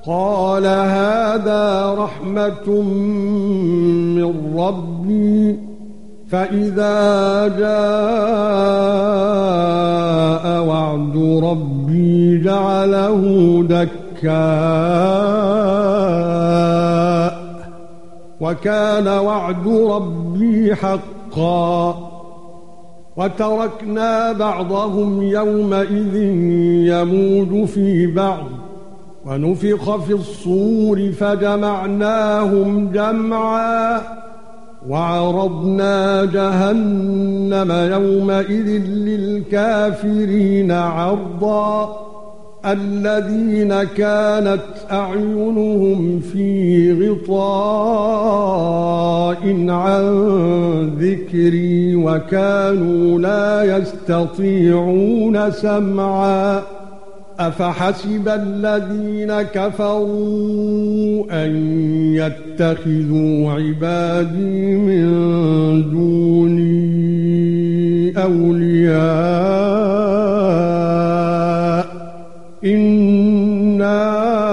قال هذا رحمة من ربي فإذا جاء وعد ربي جعله دكاء وكان وعد ربي حقا وتركنا بعضهم يومئذ يموج في بعض ونفخ في الصور فجمعناهم جمعا وعرضنا جهنم يومئذ للكافرين عرضا الذين كانت أعينهم في غطاء عن ذكري وكانوا لا يستطيعون سمعا أفحسب الذين كفروا أن يتخذوا عبادي من دوني أولياء إنا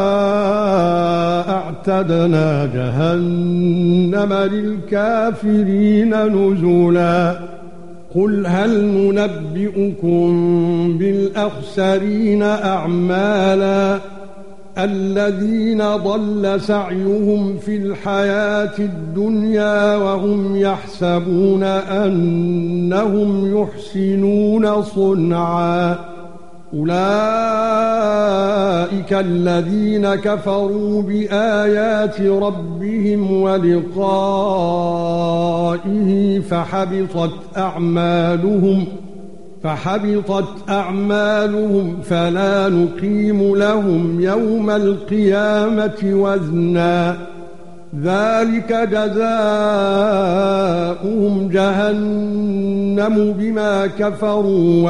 أعتدنا جهنم للكافرين نزلا قل هل ننبئكم بالأخسرين أعمالا الذين ضل سعيهم في الحياة الدنيا وهم يحسبون أنهم يحسنون صنعا أولئك الذين كفروا بآيات ربهم ولقائه فحبطت أعمالهم فلا نقيم لهم يوم القيامة وزنا ذلك جزاؤهم جهنم بما كفروا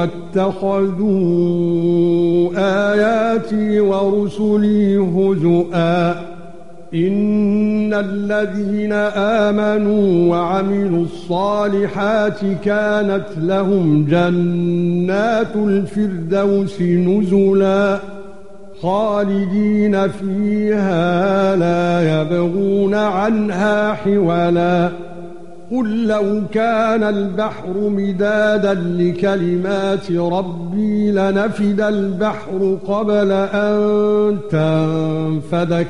واتخذوا آياتي ورسلي هزؤا إن الذين آمنوا وعملوا الصالحات كانت لهم جنات الفردوس نزلا خالدين فيها لا يبغون عنها حولا قل لو كان البحر مدادا لكلمات ربي لنفد البحر قبل أن تنفد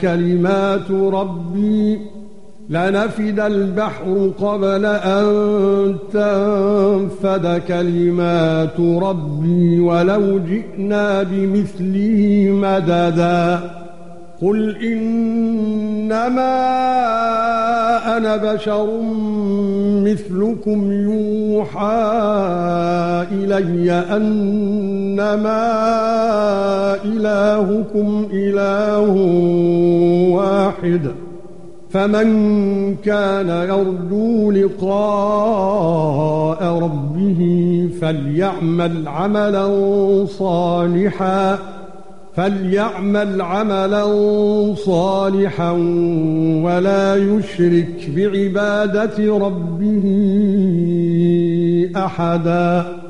كلمات ربي ولو جئنا بمثله مددا قل إنما أنا بشر مثلكم يوحى إلي أنما إلهكم إله واحد فمن كان يرجو لقاء ربه فليعمل عملا صالحا ولا يشرك بعبادة ربه أحدا